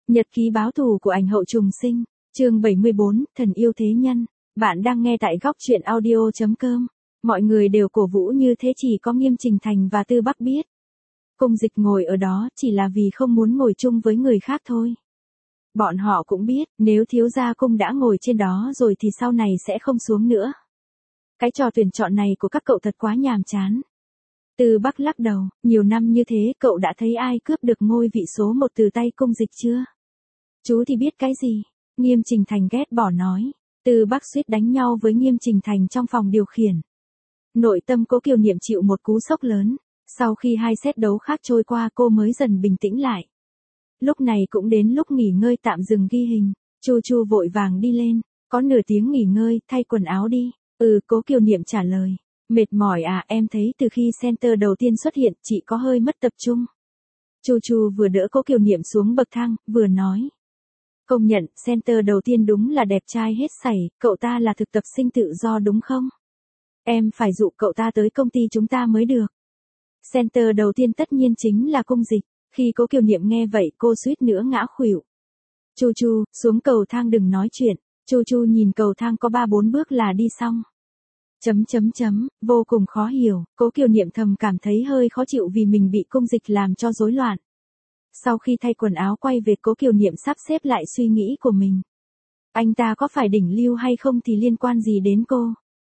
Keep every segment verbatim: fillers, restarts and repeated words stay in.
Nhật ký báo thù của ảnh hậu trùng sinh, chương bảy mươi bốn, thần yêu thế nhân. Bạn đang nghe tại góc truyện audio chấm com. Mọi người đều cổ vũ như thế, chỉ có Nghiêm Trình Thành và Tư Bắc biết. Cung Dịch ngồi ở đó chỉ là vì không muốn ngồi chung với người khác thôi. Bọn họ cũng biết, nếu thiếu gia cung đã ngồi trên đó rồi thì sau này sẽ không xuống nữa. Cái trò tuyển chọn này của các cậu thật quá nhàm chán. Tư Bắc lắc đầu, nhiều năm như thế cậu đã thấy ai cướp được ngôi vị số một từ tay Cung Dịch chưa? Chú thì biết cái gì? Nghiêm Trình Thành ghét bỏ nói. Tư Bắc suýt đánh nhau với Nghiêm Trình Thành trong phòng điều khiển. Nội tâm Cố Kiều Niệm chịu một cú sốc lớn. Sau khi hai set đấu khác trôi qua cô mới dần bình tĩnh lại. Lúc này cũng đến lúc nghỉ ngơi tạm dừng ghi hình. Chu Chu vội vàng đi lên. Có nửa tiếng nghỉ ngơi, thay quần áo đi. Ừ, Cố Kiều Niệm trả lời. Mệt mỏi à? Em thấy từ khi center đầu tiên xuất hiện chị có hơi mất tập trung. Chu Chu vừa đỡ Cố Kiều Niệm xuống bậc thang, vừa nói. Công nhận, center đầu tiên đúng là đẹp trai hết sảy, cậu ta là thực tập sinh tự do đúng không? Em phải dụ cậu ta tới công ty chúng ta mới được. Center đầu tiên tất nhiên chính là Cung Dịch. Khi Cố Kiều Niệm nghe vậy cô suýt nữa ngã khuỵu. Chu Chu, xuống cầu thang đừng nói chuyện. Chu Chu nhìn cầu thang có ba bốn bước là đi xong. Chấm chấm chấm, vô cùng khó hiểu, Cố Kiều Niệm thầm cảm thấy hơi khó chịu vì mình bị Cung Dịch làm cho rối loạn. Sau khi thay quần áo quay về, Cố Kiều Niệm sắp xếp lại suy nghĩ của mình. Anh ta có phải đỉnh lưu hay không thì liên quan gì đến cô?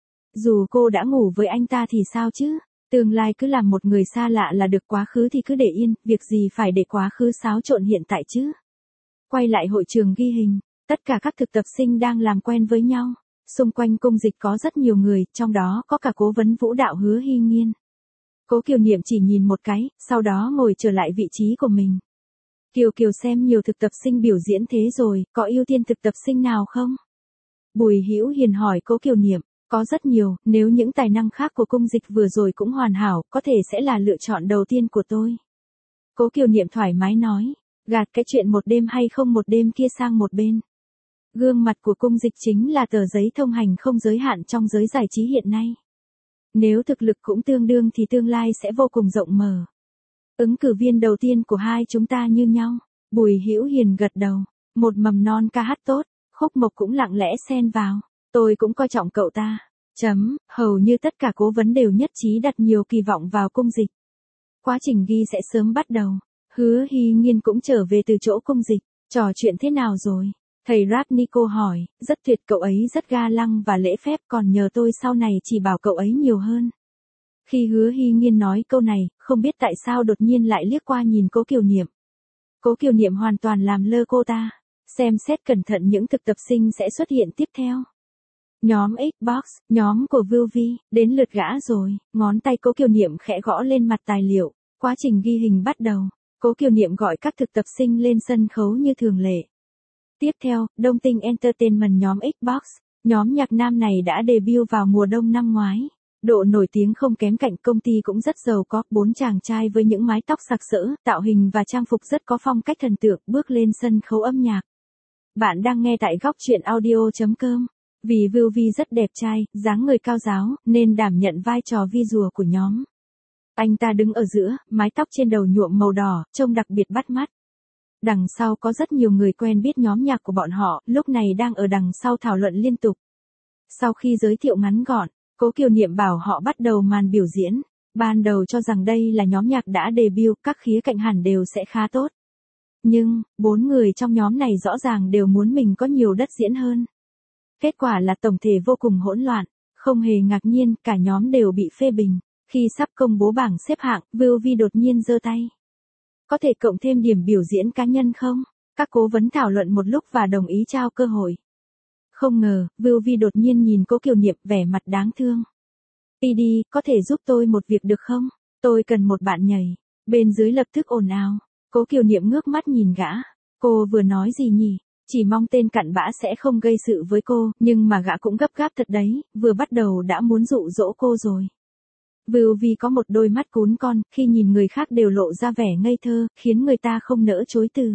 Dù cô đã ngủ với anh ta thì sao chứ? Tương lai cứ làm một người xa lạ là được, quá khứ thì cứ để yên, việc gì phải để quá khứ xáo trộn hiện tại chứ? Quay lại hội trường ghi hình, tất cả các thực tập sinh đang làm quen với nhau. Xung quanh Cung Dịch có rất nhiều người, trong đó có cả cố vấn vũ đạo Hứa Hy Nghiên. Cố Kiều Niệm chỉ nhìn một cái, sau đó ngồi trở lại vị trí của mình. Kiều Kiều, xem nhiều thực tập sinh biểu diễn thế rồi, có ưu tiên thực tập sinh nào không? Bùi Hữu Hiền hỏi Cố Kiều Niệm. Có rất nhiều, nếu những tài năng khác của Cung Dịch vừa rồi cũng hoàn hảo, có thể sẽ là lựa chọn đầu tiên của tôi. Cố Kiều Niệm thoải mái nói, gạt cái chuyện một đêm hay không một đêm kia sang một bên. Gương mặt của Cung Dịch chính là tờ giấy thông hành không giới hạn trong giới giải trí hiện nay. Nếu thực lực cũng tương đương thì tương lai sẽ vô cùng rộng mở. Ứng cử viên đầu tiên của hai chúng ta như nhau. Bùi Hữu Hiền gật đầu. Một mầm non ca hát tốt, Khúc Mộc cũng lặng lẽ xen vào. Tôi cũng coi trọng cậu ta. Chấm, hầu như tất cả cố vấn đều nhất trí đặt nhiều kỳ vọng vào Cung Dịch. Quá trình ghi sẽ sớm bắt đầu. Hứa Hy Nghiên cũng trở về từ chỗ Cung Dịch. Trò chuyện thế nào rồi? Thầy Ratnico hỏi, rất tuyệt, cậu ấy rất ga lăng và lễ phép, còn nhờ tôi sau này chỉ bảo cậu ấy nhiều hơn. Khi Hứa Hy Nghiên nói câu này, không biết tại sao đột nhiên lại liếc qua nhìn Cố Kiều Niệm. Cố Kiều Niệm hoàn toàn làm lơ cô ta. Xem xét cẩn thận những thực tập sinh sẽ xuất hiện tiếp theo. Nhóm Xbox, nhóm của Vưu Vi, đến lượt gã rồi. Ngón tay Cố Kiều Niệm khẽ gõ lên mặt tài liệu. Quá trình ghi hình bắt đầu. Cố Kiều Niệm gọi các thực tập sinh lên sân khấu như thường lệ. Tiếp theo, Đông Tinh Entertainment nhóm Xbox. Nhóm nhạc nam này đã debut vào mùa đông năm ngoái. Độ nổi tiếng không kém cạnh, công ty cũng rất giàu có. Bốn chàng trai với những mái tóc sặc sỡ, tạo hình và trang phục rất có phong cách thần tượng bước lên sân khấu âm nhạc. Bạn đang nghe tại góc truyện audio chấm com. Vì Vưu Vi rất đẹp trai, dáng người cao ráo, nên đảm nhận vai trò vi rùa của nhóm. Anh ta đứng ở giữa, mái tóc trên đầu nhuộm màu đỏ, trông đặc biệt bắt mắt. Đằng sau có rất nhiều người quen biết nhóm nhạc của bọn họ, lúc này đang ở đằng sau thảo luận liên tục. Sau khi giới thiệu ngắn gọn, Cố Kiều Niệm bảo họ bắt đầu màn biểu diễn. Ban đầu cho rằng đây là nhóm nhạc đã debut, các khía cạnh hẳn đều sẽ khá tốt. Nhưng, bốn người trong nhóm này rõ ràng đều muốn mình có nhiều đất diễn hơn. Kết quả là tổng thể vô cùng hỗn loạn. Không hề ngạc nhiên, cả nhóm đều bị phê bình. Khi sắp công bố bảng xếp hạng, Vưu Vi đột nhiên giơ tay. Có thể cộng thêm điểm biểu diễn cá nhân không? Các cố vấn thảo luận một lúc và đồng ý trao cơ hội. Không ngờ, Vưu Vi đột nhiên nhìn Cố Kiều Niệm vẻ mặt đáng thương. pê đê, có thể giúp tôi một việc được không? Tôi cần một bạn nhảy. Bên dưới lập tức ồn ào. Cố Kiều Niệm ngước mắt nhìn gã. Cô vừa nói gì nhỉ? Chỉ mong tên cặn bã sẽ không gây sự với cô, nhưng mà gã cũng gấp gáp thật đấy, vừa bắt đầu đã muốn dụ dỗ cô rồi. Vưu Vi có một đôi mắt cún con, khi nhìn người khác đều lộ ra vẻ ngây thơ, khiến người ta không nỡ chối từ.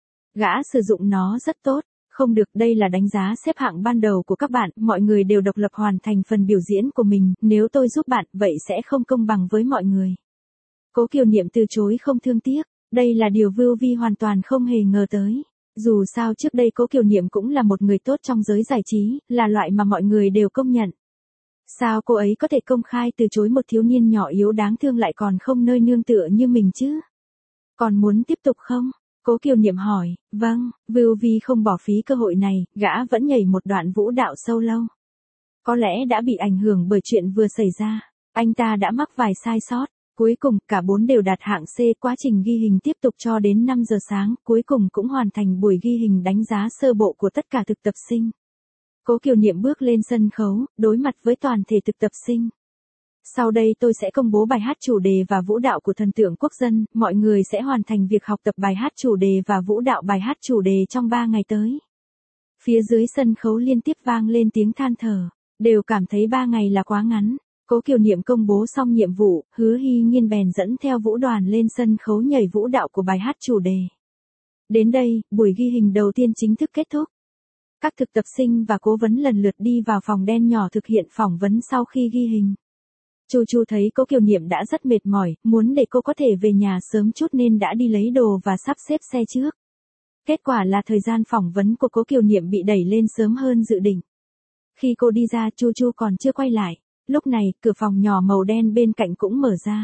Gã sử dụng nó rất tốt. Không được, đây là đánh giá xếp hạng ban đầu của các bạn, mọi người đều độc lập hoàn thành phần biểu diễn của mình, nếu tôi giúp bạn, vậy sẽ không công bằng với mọi người. Cố Kiều Niệm từ chối không thương tiếc, đây là điều Vưu Vi hoàn toàn không hề ngờ tới. Dù sao trước đây Cố Kiều Niệm cũng là một người tốt trong giới giải trí, là loại mà mọi người đều công nhận. Sao cô ấy có thể công khai từ chối một thiếu niên nhỏ yếu đáng thương lại còn không nơi nương tựa như mình chứ? Còn muốn tiếp tục không? Cố Kiều Niệm hỏi. Vâng, Vưu Vi không bỏ phí cơ hội này, gã vẫn nhảy một đoạn vũ đạo sâu lâu. Có lẽ đã bị ảnh hưởng bởi chuyện vừa xảy ra. Anh ta đã mắc vài sai sót. Cuối cùng, cả bốn đều đạt hạng C. Quá trình ghi hình tiếp tục cho đến năm giờ sáng, cuối cùng cũng hoàn thành buổi ghi hình đánh giá sơ bộ của tất cả thực tập sinh. Cố Kiều Niệm bước lên sân khấu, đối mặt với toàn thể thực tập sinh. Sau đây tôi sẽ công bố bài hát chủ đề và vũ đạo của thần tượng quốc dân, mọi người sẽ hoàn thành việc học tập bài hát chủ đề và vũ đạo bài hát chủ đề trong ba ngày tới. Phía dưới sân khấu liên tiếp vang lên tiếng than thở, đều cảm thấy ba ngày là quá ngắn. Cố Kiều Niệm công bố xong nhiệm vụ, Hứa Hy Nhiên bèn dẫn theo vũ đoàn lên sân khấu nhảy vũ đạo của bài hát chủ đề. Đến đây, buổi ghi hình đầu tiên chính thức kết thúc. Các thực tập sinh và cố vấn lần lượt đi vào phòng đen nhỏ thực hiện phỏng vấn sau khi ghi hình. Chu Chu thấy Cố Kiều Niệm đã rất mệt mỏi, muốn để cô có thể về nhà sớm chút nên đã đi lấy đồ và sắp xếp xe trước. Kết quả là thời gian phỏng vấn của Cố Kiều Niệm bị đẩy lên sớm hơn dự định. Khi cô đi ra, Chu Chu còn chưa quay lại. Lúc này, cửa phòng nhỏ màu đen bên cạnh cũng mở ra.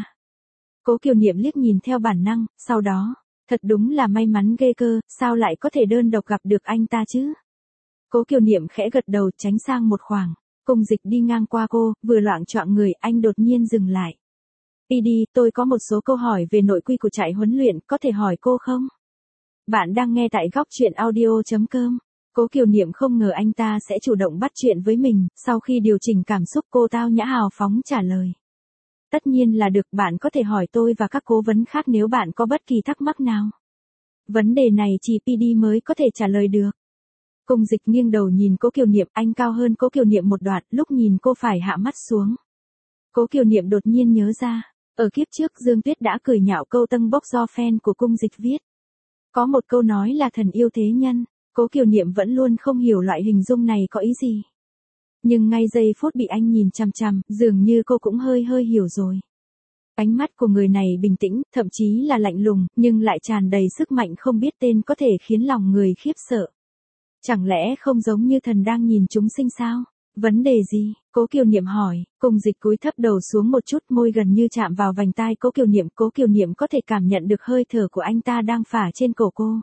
Cố Kiều Niệm liếc nhìn theo bản năng, sau đó, thật đúng là may mắn ghê cơ, sao lại có thể đơn độc gặp được anh ta chứ? Cố Kiều Niệm khẽ gật đầu tránh sang một khoảng. Cung Dịch đi ngang qua cô, vừa loạng choạng người, anh đột nhiên dừng lại. pê đê, tôi có một số câu hỏi về nội quy của trại huấn luyện, có thể hỏi cô không? Bạn đang nghe tại góc truyện audio chấm com. Cố Kiều Niệm không ngờ anh ta sẽ chủ động bắt chuyện với mình, sau khi điều chỉnh cảm xúc cô tao nhã hào phóng trả lời. Tất nhiên là được, bạn có thể hỏi tôi và các cố vấn khác nếu bạn có bất kỳ thắc mắc nào. Vấn đề này chỉ pê đê mới có thể trả lời được. Cung Dịch nghiêng đầu nhìn Cố Kiều Niệm, anh cao hơn Cố Kiều Niệm một đoạn, lúc nhìn cô phải hạ mắt xuống. Cố Kiều Niệm đột nhiên nhớ ra, ở kiếp trước Dương Tuyết đã cười nhạo câu tâng bốc do fan của Cung Dịch viết. Có một câu nói là thần yêu thế nhân, Cố Kiều Niệm vẫn luôn không hiểu loại hình dung này có ý gì. Nhưng ngay giây phút bị anh nhìn chằm chằm, dường như cô cũng hơi hơi hiểu rồi. Ánh mắt của người này bình tĩnh, thậm chí là lạnh lùng, nhưng lại tràn đầy sức mạnh không biết tên có thể khiến lòng người khiếp sợ. Chẳng lẽ không giống như thần đang nhìn chúng sinh sao? Vấn đề gì? Cố Kiều Niệm hỏi. Cung Dịch cúi thấp đầu xuống một chút, môi gần như chạm vào vành tai Cố Kiều Niệm. Cố Kiều Niệm có thể cảm nhận được hơi thở của anh ta đang phả trên cổ cô.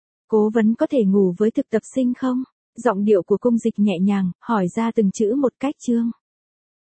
Cố vấn có thể ngủ với thực tập sinh không? Giọng điệu của Cung Dịch nhẹ nhàng, hỏi ra từng chữ một cách chương.